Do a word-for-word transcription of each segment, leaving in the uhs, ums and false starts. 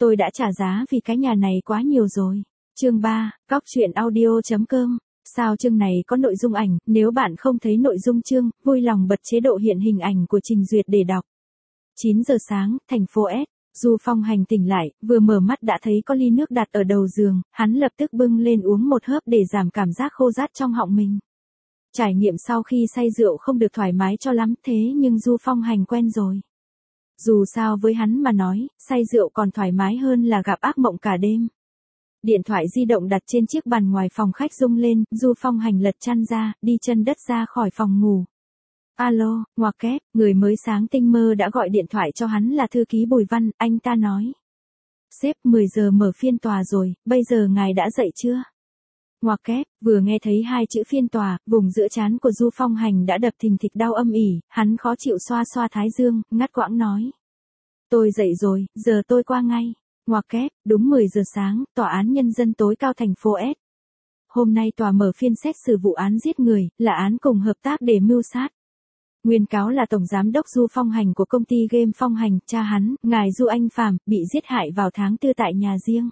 Tôi đã trả giá vì cái nhà này quá nhiều rồi. Chương ba, cóc truyện audio chấm com. Sao chương này có nội dung ảnh, nếu bạn không thấy nội dung chương, vui lòng bật chế độ hiện hình ảnh của trình duyệt để đọc. chín giờ sáng, thành phố S. Du Phong Hành tỉnh lại, vừa mở mắt đã thấy có ly nước đặt ở đầu giường, hắn lập tức bưng lên uống một hớp để giảm cảm giác khô rát trong họng mình. Trải nghiệm sau khi say rượu không được thoải mái cho lắm, thế nhưng Du Phong Hành quen rồi. Dù sao với hắn mà nói, say rượu còn thoải mái hơn là gặp ác mộng cả đêm. Điện thoại di động đặt trên chiếc bàn ngoài phòng khách rung lên, Du Phong Hành lật chăn ra, đi chân đất ra khỏi phòng ngủ. Alo, ngoặc kép, người mới sáng tinh mơ đã gọi điện thoại cho hắn là thư ký Bùi Văn, anh ta nói. Sếp, mười giờ mở phiên tòa rồi, bây giờ ngài đã dậy chưa? Ngoặc kép, vừa nghe thấy hai chữ phiên tòa, vùng giữa trán của Du Phong Hành đã đập thình thịch đau âm ỉ, hắn khó chịu xoa xoa thái dương, ngắt quãng nói. Tôi dậy rồi, giờ tôi qua ngay. Ngoặc kép, đúng mười giờ sáng, Tòa án Nhân dân tối cao thành phố S. Hôm nay tòa mở phiên xét xử vụ án giết người, là án cùng hợp tác để mưu sát. Nguyên cáo là Tổng Giám đốc Du Phong Hành của công ty game Phong Hành, cha hắn, ngài Du Anh Phàm, bị giết hại vào tháng tư tại nhà riêng.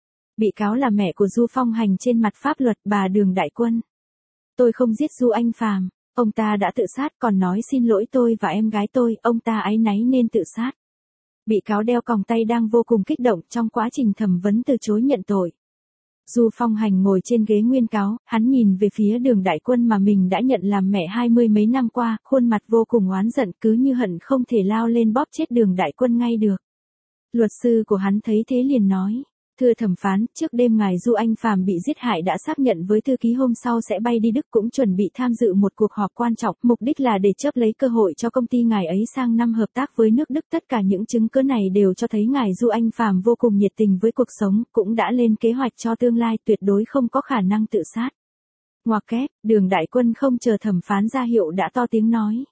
Bị cáo là mẹ của Du Phong Hành trên mặt pháp luật, bà Đường Đại Quân. Tôi không giết Du Anh Phàm, ông ta đã tự sát, còn nói xin lỗi tôi và em gái tôi, ông ta áy náy nên tự sát. Bị cáo đeo còng tay đang vô cùng kích động trong quá trình thẩm vấn từ chối nhận tội. Du Phong Hành ngồi trên ghế nguyên cáo, hắn nhìn về phía Đường Đại Quân mà mình đã nhận làm mẹ hai mươi mấy năm qua, khuôn mặt vô cùng oán giận, cứ như hận không thể lao lên bóp chết Đường Đại Quân ngay được. Luật sư của hắn thấy thế liền nói. Thưa thẩm phán, trước đêm ngài Du Anh Phàm bị giết hại đã xác nhận với thư ký hôm sau sẽ bay đi Đức, cũng chuẩn bị tham dự một cuộc họp quan trọng, mục đích là để chớp lấy cơ hội cho công ty ngài ấy sang năm hợp tác với nước Đức. Tất cả những chứng cứ này đều cho thấy ngài Du Anh Phàm vô cùng nhiệt tình với cuộc sống, cũng đã lên kế hoạch cho tương lai, tuyệt đối không có khả năng tự sát. Ngoặc kép, Đường Đại Quân không chờ thẩm phán ra hiệu đã to tiếng nói.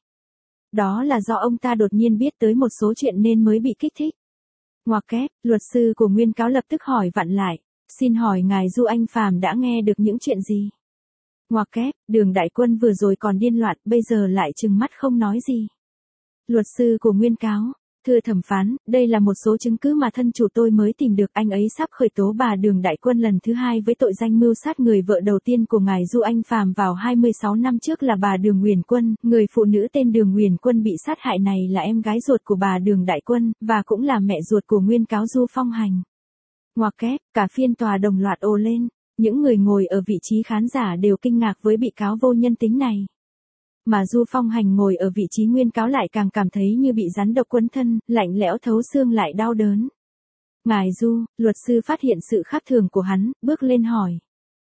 Đó là do ông ta đột nhiên biết tới một số chuyện nên mới bị kích thích. Ngoặc kép, luật sư của nguyên cáo lập tức hỏi vặn lại, xin hỏi ngài Du Anh Phàm đã nghe được những chuyện gì? Ngoặc kép, Đường Đại Quân vừa rồi còn điên loạn, bây giờ lại trừng mắt không nói gì. Luật sư của nguyên cáo, thưa thẩm phán, đây là một số chứng cứ mà thân chủ tôi mới tìm được, anh ấy sắp khởi tố bà Đường Đại Quân lần thứ hai với tội danh mưu sát người vợ đầu tiên của ngài Du Anh Phàm vào hai mươi sáu năm trước là bà Đường Nguyền Quân, người phụ nữ tên Đường Nguyền Quân bị sát hại này là em gái ruột của bà Đường Đại Quân, và cũng là mẹ ruột của nguyên cáo Du Phong Hành. Ngoặc kép, cả phiên tòa đồng loạt ồ lên, những người ngồi ở vị trí khán giả đều kinh ngạc với bị cáo vô nhân tính này. Mà Du Phong Hành ngồi ở vị trí nguyên cáo lại càng cảm thấy như bị rắn độc quấn thân, lạnh lẽo thấu xương lại đau đớn. Ngài Du, luật sư phát hiện sự khác thường của hắn, bước lên hỏi.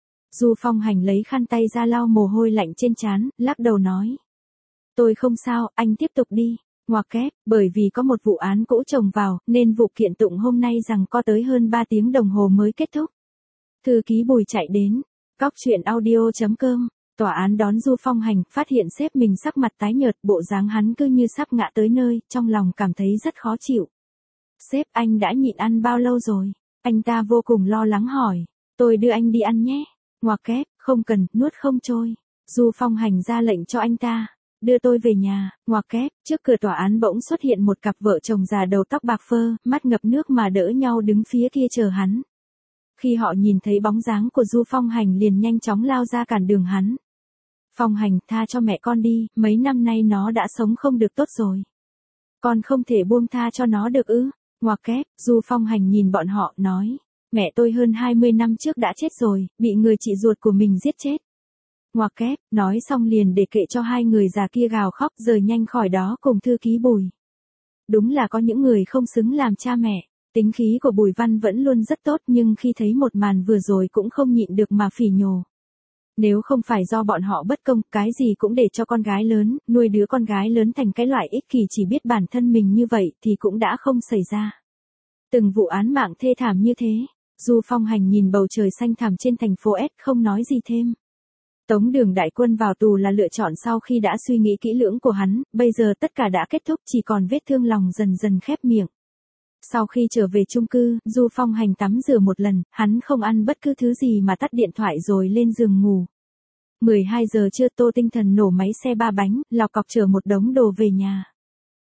Du Phong Hành lấy khăn tay ra lau mồ hôi lạnh trên trán, lắc đầu nói. Tôi không sao, anh tiếp tục đi. Ngoặc kép, bởi vì có một vụ án cũ chồng vào, nên vụ kiện tụng hôm nay rằng có tới hơn ba tiếng đồng hồ mới kết thúc. Thư ký Bùi chạy đến. Cóc truyện audio chấm com. Tòa án đón Du Phong Hành, phát hiện sếp mình sắc mặt tái nhợt, bộ dáng hắn cứ như sắp ngã tới nơi, trong lòng cảm thấy rất khó chịu. Sếp, anh đã nhịn ăn bao lâu rồi? Anh ta vô cùng lo lắng hỏi. Tôi đưa anh đi ăn nhé. Ngoặc kép, không cần, nuốt không trôi. Du Phong Hành ra lệnh cho anh ta. Đưa tôi về nhà. Ngoặc kép, trước cửa tòa án bỗng xuất hiện một cặp vợ chồng già đầu tóc bạc phơ, mắt ngập nước mà đỡ nhau đứng phía kia chờ hắn. Khi họ nhìn thấy bóng dáng của Du Phong Hành liền nhanh chóng lao ra cản đường hắn. Phong Hành, tha cho mẹ con đi, mấy năm nay nó đã sống không được tốt rồi. Con không thể buông tha cho nó được ư? Ngoặc kép, Du Phong Hành nhìn bọn họ, nói. Mẹ tôi hơn hai mươi năm trước đã chết rồi, bị người chị ruột của mình giết chết. Ngoặc kép, nói xong liền để kệ cho hai người già kia gào khóc, rời nhanh khỏi đó cùng thư ký Bùi. Đúng là có những người không xứng làm cha mẹ. Tính khí của Bùi Văn vẫn luôn rất tốt, nhưng khi thấy một màn vừa rồi cũng không nhịn được mà phỉ nhổ. Nếu không phải do bọn họ bất công, cái gì cũng để cho con gái lớn, nuôi đứa con gái lớn thành cái loại ích kỷ chỉ biết bản thân mình như vậy thì cũng đã không xảy ra. Từng vụ án mạng thê thảm như thế, Du Phong Hành nhìn bầu trời xanh thẳm trên thành phố S không nói gì thêm. Tống Đường Đại Quân vào tù là lựa chọn sau khi đã suy nghĩ kỹ lưỡng của hắn, bây giờ tất cả đã kết thúc, chỉ còn vết thương lòng dần dần khép miệng. Sau khi trở về chung cư, Du Phong Hành tắm rửa một lần, hắn không ăn bất cứ thứ gì mà tắt điện thoại rồi lên giường ngủ. mười hai giờ trưa Tô Tinh Thần nổ máy xe ba bánh, lọc cọc chở một đống đồ về nhà.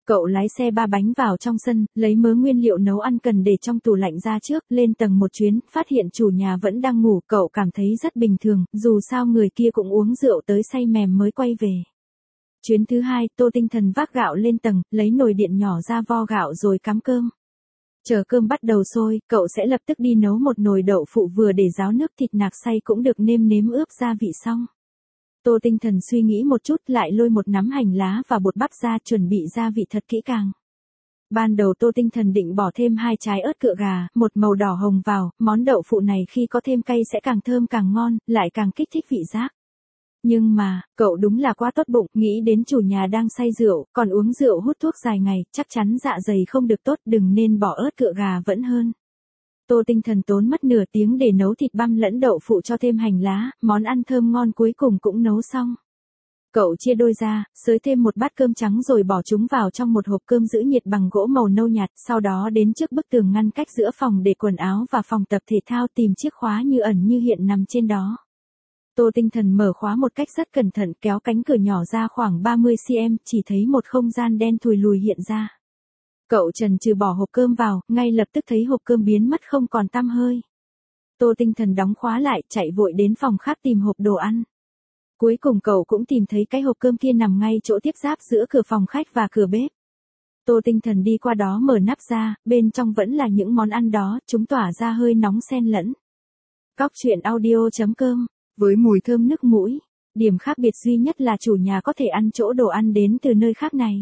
Cậu lái xe ba bánh vào trong sân, lấy mớ nguyên liệu nấu ăn cần để trong tủ lạnh ra trước, lên tầng một chuyến, phát hiện chủ nhà vẫn đang ngủ, cậu cảm thấy rất bình thường, dù sao người kia cũng uống rượu tới say mềm mới quay về. Chuyến thứ hai, Tô Tinh Thần vác gạo lên tầng, lấy nồi điện nhỏ ra vo gạo rồi cắm cơm. Chờ cơm bắt đầu sôi, cậu sẽ lập tức đi nấu một nồi đậu phụ vừa để ráo nước thịt nạc xay cũng được nêm nếm ướp gia vị xong. Tô Tinh Thần suy nghĩ một chút lại lôi một nắm hành lá và bột bắp ra chuẩn bị gia vị thật kỹ càng. Ban đầu Tô Tinh Thần định bỏ thêm hai trái ớt cựa gà, một màu đỏ hồng vào, món đậu phụ này khi có thêm cay sẽ càng thơm càng ngon, lại càng kích thích vị giác. Nhưng mà, cậu đúng là quá tốt bụng, nghĩ đến chủ nhà đang say rượu, còn uống rượu hút thuốc dài ngày, chắc chắn dạ dày không được tốt, đừng nên bỏ ớt cựa gà vẫn hơn. Tô Tinh Thần tốn mất nửa tiếng để nấu thịt băm lẫn đậu phụ cho thêm hành lá, món ăn thơm ngon cuối cùng cũng nấu xong. Cậu chia đôi ra, xới thêm một bát cơm trắng rồi bỏ chúng vào trong một hộp cơm giữ nhiệt bằng gỗ màu nâu nhạt, sau đó đến trước bức tường ngăn cách giữa phòng để quần áo và phòng tập thể thao tìm chiếc khóa như ẩn như hiện nằm trên đó. Tô Tinh Thần mở khóa một cách rất cẩn thận, kéo cánh cửa nhỏ ra khoảng ba mươi xăng-ti-mét, chỉ thấy một không gian đen thùi lùi hiện ra. Cậu chần chừ bỏ hộp cơm vào, ngay lập tức thấy hộp cơm biến mất không còn tăm hơi. Tô Tinh Thần đóng khóa lại, chạy vội đến phòng khác tìm hộp đồ ăn. Cuối cùng cậu cũng tìm thấy cái hộp cơm kia nằm ngay chỗ tiếp giáp giữa cửa phòng khách và cửa bếp. Tô Tinh Thần đi qua đó mở nắp ra, bên trong vẫn là những món ăn đó, chúng tỏa ra hơi nóng xen lẫn. Cóc truyện audio chấm com, với mùi thơm nức mũi. Điểm khác biệt duy nhất là chủ nhà có thể ăn chỗ đồ ăn đến từ nơi khác này.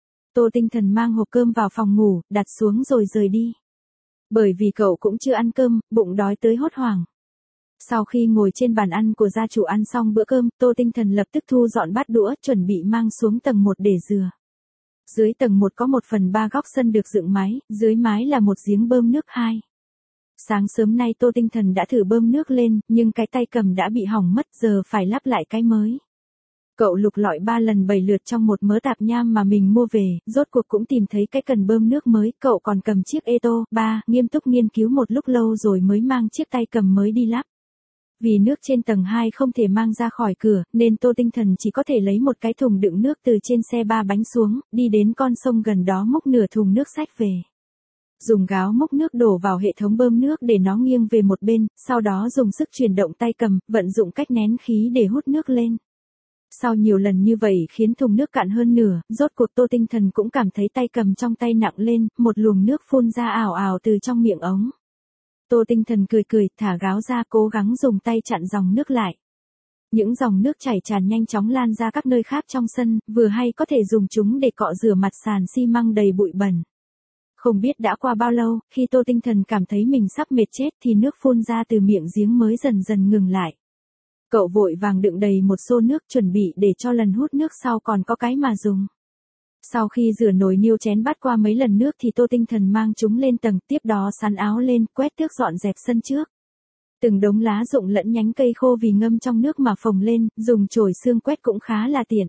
Tô Tinh Thần mang hộp cơm vào phòng ngủ, đặt xuống rồi rời đi. Bởi vì cậu cũng chưa ăn cơm, bụng đói tới hốt hoảng. Sau khi ngồi trên bàn ăn của gia chủ ăn xong bữa cơm, Tô Tinh Thần lập tức thu dọn bát đũa, chuẩn bị mang xuống tầng một để rửa. Dưới tầng một có một phần ba góc sân được dựng mái, dưới mái là một giếng bơm nước hai. Sáng sớm nay Tô Tinh Thần đã thử bơm nước lên, nhưng cái tay cầm đã bị hỏng mất, giờ phải lắp lại cái mới. Cậu lục lọi ba lần bảy lượt trong một mớ tạp nham mà mình mua về, rốt cuộc cũng tìm thấy cái cần bơm nước mới, cậu còn cầm chiếc Eto ba, nghiêm túc nghiên cứu một lúc lâu rồi mới mang chiếc tay cầm mới đi lắp. Vì nước trên tầng hai không thể mang ra khỏi cửa, nên Tô Tinh Thần chỉ có thể lấy một cái thùng đựng nước từ trên xe ba bánh xuống, đi đến con sông gần đó múc nửa thùng nước xách về. Dùng gáo múc nước đổ vào hệ thống bơm nước để nó nghiêng về một bên, sau đó dùng sức chuyển động tay cầm, vận dụng cách nén khí để hút nước lên. Sau nhiều lần như vậy khiến thùng nước cạn hơn nửa, rốt cuộc Tô Tinh Thần cũng cảm thấy tay cầm trong tay nặng lên, một luồng nước phun ra ào ào từ trong miệng ống. Tô Tinh Thần cười cười, thả gáo ra cố gắng dùng tay chặn dòng nước lại. Những dòng nước chảy tràn nhanh chóng lan ra các nơi khác trong sân, vừa hay có thể dùng chúng để cọ rửa mặt sàn xi măng đầy bụi bẩn. Không biết đã qua bao lâu, khi Tô Tinh Thần cảm thấy mình sắp mệt chết thì nước phun ra từ miệng giếng mới dần dần ngừng lại. Cậu vội vàng đựng đầy một xô nước chuẩn bị để cho lần hút nước sau còn có cái mà dùng. Sau khi rửa nồi niêu chén bát qua mấy lần nước thì Tô Tinh Thần mang chúng lên tầng, tiếp đó sắn áo lên, quét tước dọn dẹp sân trước. Từng đống lá rụng lẫn nhánh cây khô vì ngâm trong nước mà phồng lên, dùng chổi xương quét cũng khá là tiện.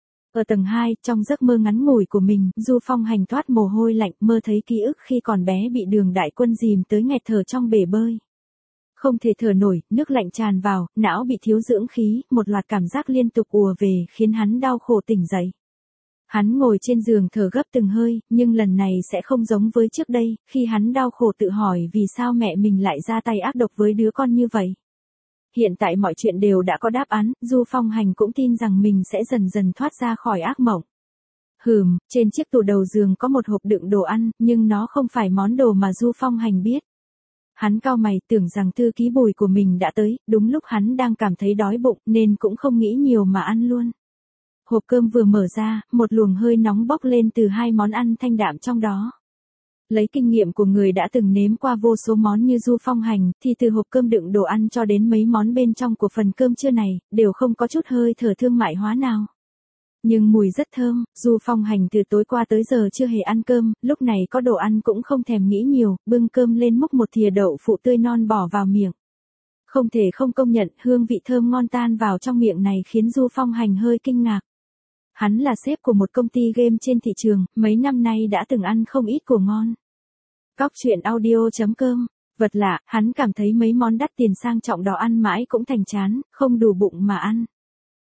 Ở tầng hai, trong giấc mơ ngắn ngủi của mình, Du Phong Hành thoát mồ hôi lạnh, mơ thấy ký ức khi còn bé bị Đường Đại Quân dìm tới nghẹt thở trong bể bơi. Không thể thở nổi, nước lạnh tràn vào, não bị thiếu dưỡng khí, một loạt cảm giác liên tục ùa về khiến hắn đau khổ tỉnh dậy. Hắn ngồi trên giường thở gấp từng hơi, nhưng lần này sẽ không giống với trước đây, khi hắn đau khổ tự hỏi vì sao mẹ mình lại ra tay ác độc với đứa con như vậy. Hiện tại mọi chuyện đều đã có đáp án, Du Phong Hành cũng tin rằng mình sẽ dần dần thoát ra khỏi ác mộng. Hừm, trên chiếc tủ đầu giường có một hộp đựng đồ ăn, nhưng nó không phải món đồ mà Du Phong Hành biết. Hắn cau mày tưởng rằng thư ký Bùi của mình đã tới, đúng lúc hắn đang cảm thấy đói bụng nên cũng không nghĩ nhiều mà ăn luôn. Hộp cơm vừa mở ra, một luồng hơi nóng bốc lên từ hai món ăn thanh đạm trong đó. Lấy kinh nghiệm của người đã từng nếm qua vô số món như Du Phong Hành, thì từ hộp cơm đựng đồ ăn cho đến mấy món bên trong của phần cơm trưa này, đều không có chút hơi thở thương mại hóa nào. Nhưng mùi rất thơm, Du Phong Hành từ tối qua tới giờ chưa hề ăn cơm, lúc này có đồ ăn cũng không thèm nghĩ nhiều, bưng cơm lên múc một thìa đậu phụ tươi non bỏ vào miệng. Không thể không công nhận, hương vị thơm ngon tan vào trong miệng này khiến Du Phong Hành hơi kinh ngạc. Hắn là sếp của một công ty game trên thị trường, mấy năm nay đã từng ăn không ít của ngon. Cóc truyện audio chấm com, vật lạ, hắn cảm thấy mấy món đắt tiền sang trọng đó ăn mãi cũng thành chán, không đủ bụng mà ăn.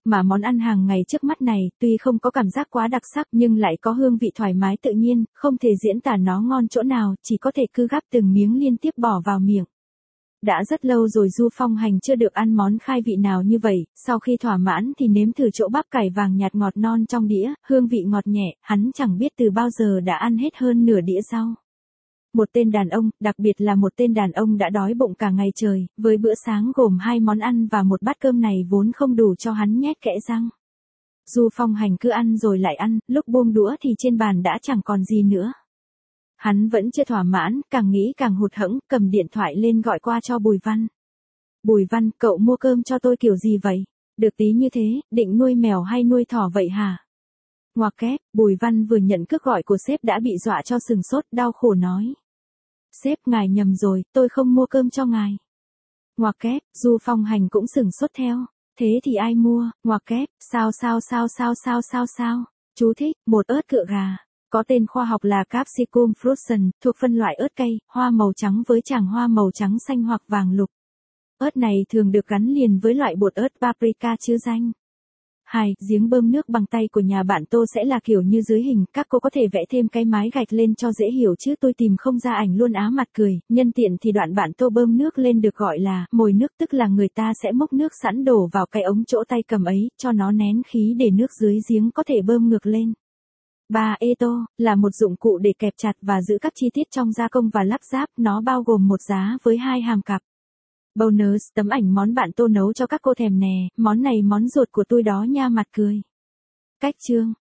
Mà món ăn hàng ngày trước mắt này, tuy không có cảm giác quá đặc sắc nhưng lại có hương vị thoải mái tự nhiên, không thể diễn tả nó ngon chỗ nào, chỉ có thể cứ gắp từng miếng liên tiếp bỏ vào miệng. Đã rất lâu rồi Du Phong Hành chưa được ăn món khai vị nào như vậy, sau khi thỏa mãn thì nếm thử chỗ bắp cải vàng nhạt ngọt non trong đĩa, hương vị ngọt nhẹ, hắn chẳng biết từ bao giờ đã ăn hết hơn nửa đĩa rau. Một tên đàn ông, đặc biệt là một tên đàn ông đã đói bụng cả ngày trời, với bữa sáng gồm hai món ăn và một bát cơm này vốn không đủ cho hắn nhét kẽ răng. Du Phong Hành cứ ăn rồi lại ăn, lúc buông đũa thì trên bàn đã chẳng còn gì nữa. Hắn vẫn chưa thỏa mãn, càng nghĩ càng hụt hẫng, cầm điện thoại lên gọi qua cho Bùi Văn. Bùi Văn, cậu mua cơm cho tôi kiểu gì vậy? Được tí như thế, định nuôi mèo hay nuôi thỏ vậy hả? Ngoặc kép, Bùi Văn vừa nhận cước gọi của sếp đã bị dọa cho sừng sốt, đau khổ nói. Sếp, ngài nhầm rồi, tôi không mua cơm cho ngài. Ngoặc kép, Du Phong Hành cũng sừng sốt theo. Thế thì ai mua? Ngoặc kép, sao sao sao sao sao sao sao? Chú thích, một ớt cựa gà. Có tên khoa học là Capsicum frusum, thuộc phân loại ớt cây, hoa màu trắng với tràng hoa màu trắng xanh hoặc vàng lục. Ớt này thường được gắn liền với loại bột ớt paprika chứa danh. hai. Giếng bơm nước bằng tay của nhà bạn Tô sẽ là kiểu như dưới hình, các cô có thể vẽ thêm cái mái gạch lên cho dễ hiểu chứ tôi tìm không ra ảnh luôn á mặt cười, nhân tiện thì đoạn bạn Tô bơm nước lên được gọi là mồi nước, tức là người ta sẽ múc nước sẵn đổ vào cái ống chỗ tay cầm ấy, cho nó nén khí để nước dưới giếng có thể bơm ngược lên. ba. Eto, là một dụng cụ để kẹp chặt và giữ các chi tiết trong gia công và lắp ráp, nó bao gồm một giá với hai hàm cặp. Bonus, tấm ảnh món bạn Tô nấu cho các cô thèm nè, món này món ruột của tôi đó nha mặt cười. Cách chương